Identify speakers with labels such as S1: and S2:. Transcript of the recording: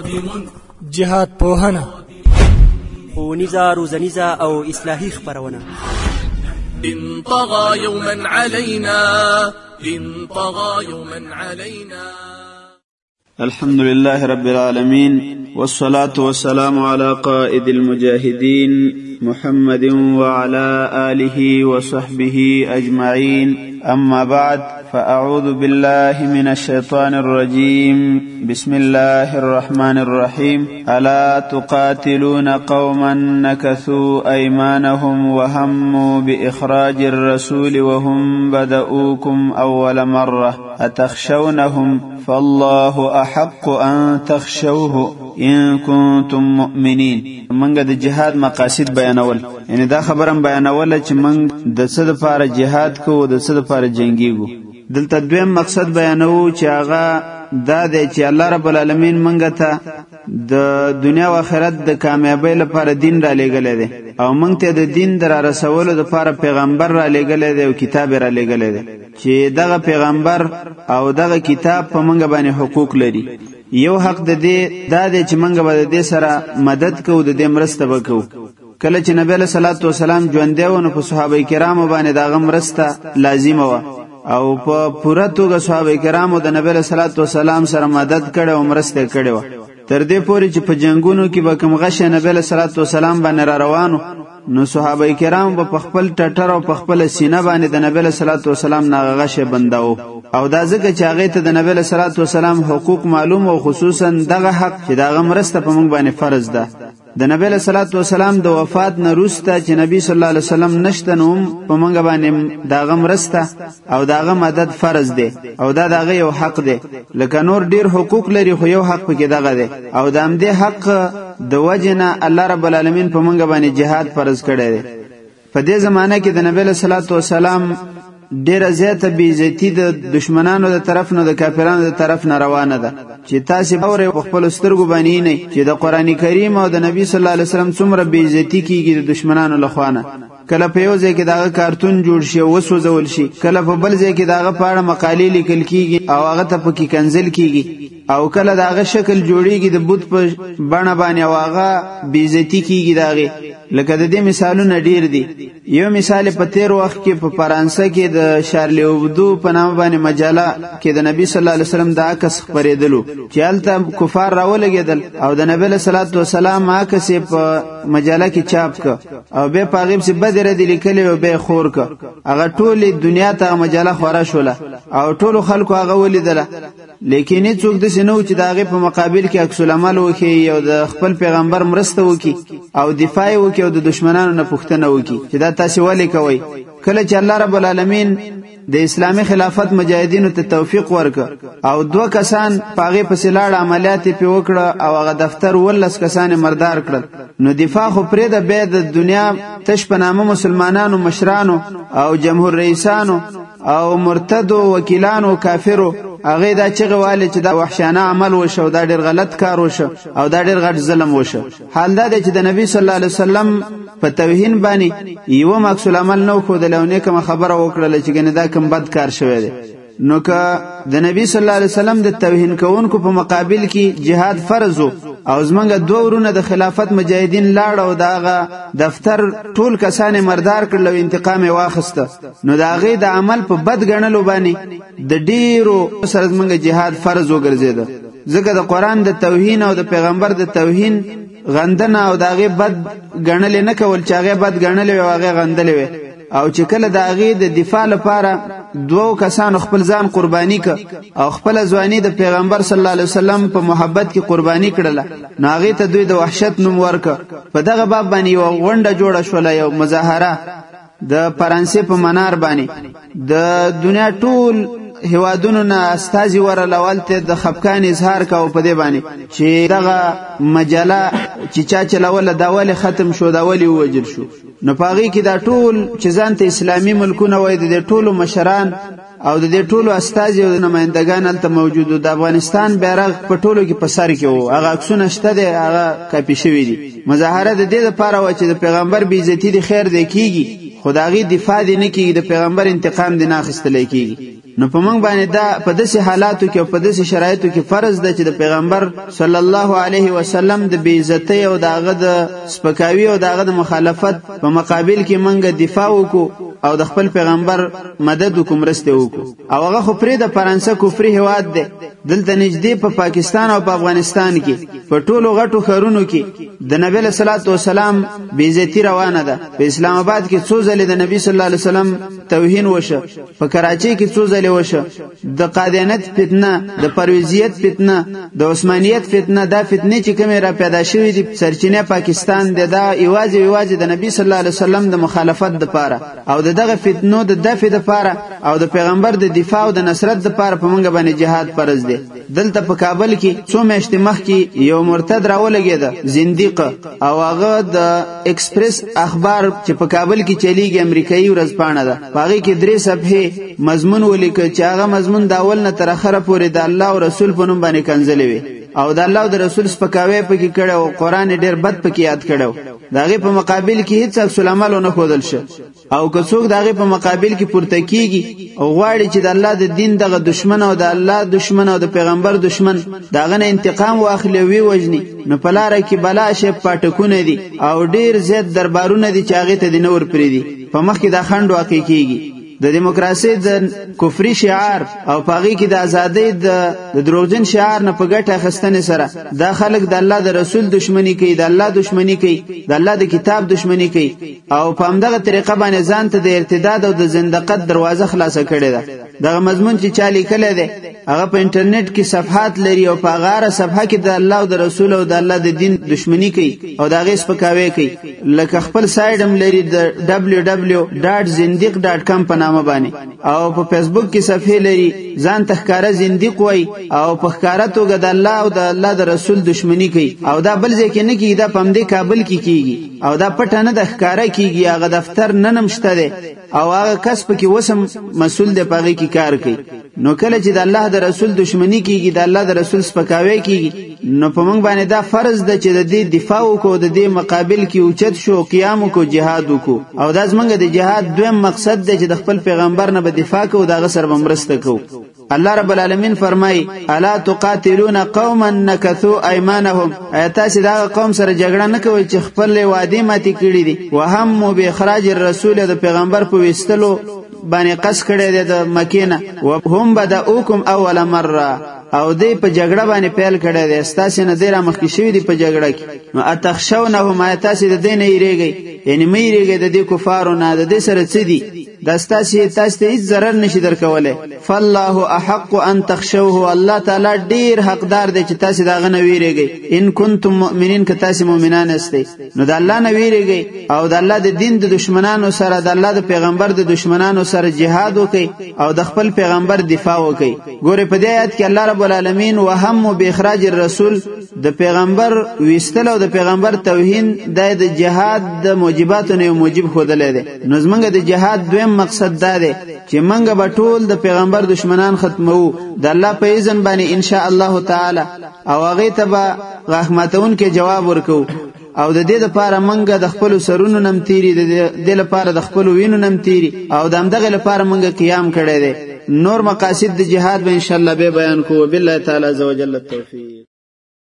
S1: جهاد پوهنه،
S2: ښوونیزه، روزنیزه او اصلاحي خپرونه.
S3: إن طغى يوما علينا إن طغى يوما علينا.
S4: الحمد لله رب العالمين والصلاة والسلام على قائد المجاهدين محمد وعلى آله وصحبه أجمعين. أما بعد، فأعوذ بالله من الشيطان الرجيم. بسم الله الرحمن الرحيم. ألا تقاتلون قوما نكثوا أيمانهم وهموا بإخراج الرسول وهم بدؤوكم أول مرة أتخشونهم فالله أحق أن تخشوه إن كنتم مؤمنين. منګه د جهاد مقاصد بیانول، یعنی دا خبرم بیانول چې منګ د څه لپاره جهاد کوو، د څه لپاره جنگیږو. دلته دویم مقصد بیانوو چې هغه دا دی چې الله رب العالمین منګه ته د دنیا او آخرت د کامیابی لپاره دین را لېږلی دی، او منګ ته د دین در رسولو لپاره پیغمبر را لېږلی دی او کتاب را لېږلی دی چې دغه پیغمبر او دغه کتاب په منګه باندې حقوق لري. یو حق د دې دا دی چې منګه به د دې سره مدد کوو، د دې مرسته به کوو. کله چې نبی صلی الله علیه وسلم ژوندی و نو په صحابه کرامو باندې دغه مرسته لازمه وه، او په پوره توګه صحابه کرامو د نبی صلی الله علیه وسلم سره مدد کړی او مرسته کړې وه، تر دې پورې چې په جنگونو کې به کوم غشه نبی صلی الله علیه وسلم باندې را روانو نو صحابه کرام به په خپل ټټر او په خپل سینه باندې د نبی صلی الله علیه وسلم نه غشه بنداو، او دا ځکه چې هغه ته د نبی صلی الله علیه وسلم حقوق معلوم او خصوصا دغه حق چې دغه مرسته په موږ باندې فرض ده. د نبی صلی الله علیه وسلم د وفات نه وروسته چې نبی صلی الله علیه وسلم نشته نو په موږ باندې دغه مرسته او دغه مدد فرض دی، او دا دغه یو حق دی. لکه نور ډیر حقوق لري خو یو حق پکې دغه دی، او د همدې حق د وجنه الله رب العالمین په موږ باندې جهاد فرض کړی دی. په دې زمانه کې د نبی صلی الله علیه وسلم ډیره زیاته بې عزتي د دشمنانو د طرف نه، د کافرانو د طرف نه روانه ده چې تاسو اورئ په خپل سترګو باندې نه چې د قرآن کریم او د نبی صلی الله علیه وسلم څومره بې عزتي کیږي د دشمنانو لخوا نه. کله په یو ځای کې دغه کارتون جوړ شي او وسوځول شي، کله په بل ځای کې دغه په اړه مقالې لیکل کیږي او هغه ته پکې کنځل کیږي، او کله دغه شکل جوړیږي د بت په بڼه باندې او هغه بې عزتي کیږي دغه. لکه د دې مثالونه ډیر دي. یو مثال په تیر وخت کې په فرانسه کې د شارلی اوبدو په نامه باندې مجله کې د نبی صلی الله علیه وسلم د عکس خپرېدلو چې هلته کفار راولګېدل او د نبی صلی الله علیه وسلم عکس په مجله کې چاپ ک او به په هغې پسې بدې ردې لیکلې او به خور ک. هغه ټولې دنیا ته مجله خوره شوله او ټولو خلکو هغه ولیدله، لیکن هیڅوک داسې نه و چې د هغې په مقابل کې عکس العمل وکړي او د خپل پیغمبر مرسته وکړي او دفاع وکړي او د دشمنانو نه پوښتنه وکړي چې دا تاسې ولې کوئ. کله چې الله رب العالمین د اسلامي خلافت مجاهدینو ته توفیق ورکړ او 2 کسان په هغې پسې لاړ، عملیات یې پې وکړه او هغه دفتر 18 کسان مردار کړل، نو دفاع خو پرېږده، بیا د دنیا تش په نامه مسلمانانو مشرانو او جمهور رئیسانو او مرتدو وکیلانو کافرو هغه دا چغه والي چې دا وحشیانه عمل وشو، دا ډیر غلط کار وشو او دا ډیر غټ ظلم وشو. حال دا دی چې د نبی صلی الله علیه وسلم په توهین باندې یو عکس العمل نو خو د لونه کوم خبره وکړه چې ګنې دا کوم بد کار شوی دی. نو که د نبی صلی الله علیه وسلم د توهین کوونکو په مقابل کې جهاد فرض او زمونږ 2 ورونه د خلافت مجاهدین لاړ او داغه دفتر ټول کسان مردار کړل او انتقام یې واخیسته، نو د هغې د عمل په بد ګڼلو باندې د ډیرو سره زمونږ جهاد فرض وګرځېده، ځکه د قرآن د توهین او د پیغمبر د توهین غندنه او د هغې بد ګڼلې نه کول چې هغې بد ګڼلې وي او هغې غندلې وي، او چې کله د هغې د دفاع لپاره 2 کسانو خپل ځان قرباني ک او خپل ځواني د پیغمبر صلی الله علیه وسلم په محبت کې قرباني کړله، نو هغې ته دوی د وحشت نوم ورکړ. په دغه باب باندې یو غونډه جوړه شوله، یو مظاهره د فرانسې په منار باندې د دنیا ټول هوادونو نه استازي ورلول ته د خفقان اظهار کاوه په دې باندې چې دغه مجله چې چا چلوله دا ولې ختم شو، دا ولې ووجل شو. نو په هغې کې دا ټول چې ځان ته اسلامي ملکونه وایي د دې ټولو مشران او د دې ټولو استازي او نمایندګان هلته موجود وو. د افغانستان بیرغ په ټولو کې په سر کې وو، هغه عکسونه شته دی، هغه کاپي شوي دي. مظاهره د دې دپاره وه چې د پیغمبر بېعزتي د خیر دی کېږي، خو د هغې دفاع دی نه کېږي، د پیغمبر انتقام دی نه اخیستلی کېږي. نو په موږ باندې دا په داسې حالاتو کې او په داسې شرایطو کې فرض ده چې د پیغمبر صلی الله علیه وسلم د بې عزتۍ او دغه د سپکاوي او دغه د مخالفت په مقابل کې موږ دفاع وکړو او د خپل پیغمبر مدد وکړو، مرسته وکړو. او هغه خو پرې د فرانسه کفري هیواد دی، دلته نږدې په پاکستان او په افغانستان کې په ټولو غټو ښارونو کې د نبی له صلوات و سلام بې عزتي روانه ده. په اسلام آباد کې څو ځلې د نبی صلی الله علیه وسلم توهین وشه، په کراچۍ کې څو ځلې وشه، د قادیانیت فتنه، د پرویزیت فتنه، د عثمانیت فتنه، دا فتنې چې کومې را پیدا شوې دي سرچینه پاکستان دی، دا یوازې د نبی صلی الله علیه وسلم د مخالفت لپاره او دغه فتنو د دفع لپاره او د پیغمبر د دفاع او د نصرت لپاره په موږ باندې جهاد فرض دی. دلته په کابل کې څو میاشتې مخکې یو مرتد راولګېده، زنديق، او هغه د ایکسپریس اخبار چې په کابل کې چلیږي امریکایي ورځپاڼه ده، هغه کې 3 صفحې مضمون ولیکل چې هغه مضمون د اول نه تر اخره پورې د الله او رسول په نوم باندې کنځلې وي او د الله او د رسول سپکاوی پکې کړه او قران ډېر بد پکې یاد کړو. داغه په مقابل کې هیڅ عکس العمل نه خودل شي او که څوک داغه په مقابل کې پورته کیږي او غواړي چې د الله د دین دغه دشمن او د الله دشمن او د پیغمبر دشمن داغه نه انتقام واخلي وی وجني، نو په لار کې بلا شي پټکونه دي او ډیر زیات دربارونه دي چې هغه ته د نور پری دي. په مخ کې د خند واقع کیږي د دیموکراسي د کفري شعار او پاغي کې د ازادۍ د دروغجن شعار نه په ګټه اخستنې سره دا خلک د الله د رسول دشمنی کوي، د الله دشمنی کوي، د الله د کتاب دشمنی کوي او په همدغه طریقه باندې ځان ته د ارتداد او د زندقت دروازه خلاصه کړې ده. دغه مضمون چې چا لیکلی دی هغه په انټرنیټ کې صفحات لري او په هغه صفحه کې د الله او د رسول او د الله د دین دشمنی کوي او د هغې سپکاوی کوي. لکه خپل سایډ هم لري د www.zindiq.com په نامه باندې او په فیسبوک کې صفحه لري ځان تخکاره زنديق وای او په ښکارا توګه د الله او د الله د رسول دشمنی کوي او دا بل ځای کې نه کیږي، دا په دې کابل کې کیږي او دا پټه نه د ښکارا کیږي، هغه دفتر نه نمشته دی او هغه کس په کې وسم مسول دی پاږي کې کار کوي. نو کله چې د الله د رسول دشمنی کیږي، د الله د رسول سپکاوی کیږي، نو په موږ باندې دا فرض ده چې د دې دفاع وکړو، د دې مقابل کې اوچت شو، قیام وکړو، جهاد وکړو او دا زمونږ د جهاد دویم مقصد دی چې د خپل پیغمبر نه به دفاع کوو، دغه سره به مرسته کوو. الله رب العالمین فرمای الا تقاتلون قوما نكثوا ايمانهم، ایتاس دا قوم سره جګړه نه کوي چې خپل وعده ماتي کړی دي، وهم به اخراج الرسول د پیغمبر په وستلو باندې قص کړی دی د مکینه، وهم بداوکم اول مره او دې په جګړه باندې پیل کړی دی، ستاسو نه ډیر مخکې شوی دی په جګړه کې. نو اتخشونهم ایتاس د دین ایریږي، یعنی مې ایریږي د دې کفارو نه، د دې سره څه دي دا تاسو ته هیڅ ضرر نشي درکوله. فالله احق ان تخشوه، الله تعالی ډیر حقدار دی چې تاسو دا غنه ویریږئ. ان کنتم مؤمنین، که تاسو مؤمنان استئ نو د الله نه ویریږئ او د الله د دین د دشمنانو سره، د الله د پیغمبر د دشمنانو سره جهاد وکئ او د خپل پیغمبر دفاع وکئ. ګوره په دې آیت کې الله رب العالمین وهم باخراج الرسول، د پیغمبر ویستل او د پیغمبر توهین د جهاد د موجباتو نه موجب خودلې ده. نو زمونږ د جهاد دویم مقصد دا دی چې منګه به ټول د پیغمبر دشمنان ختمو د الله په اذن باندې ان شاء الله تعالی او هغه ته به رحمتون کې جواب ورکو او د دې لپاره منګه د خپل سرونو نم تیری، د دې لپاره د خپل وینو نم تیری او د همدغه لپاره منګه قیام کړی دی. نور مقاصد د جهاد به ان شاء الله به بیان کوو. بالله تعالی عز وجل التوفیق.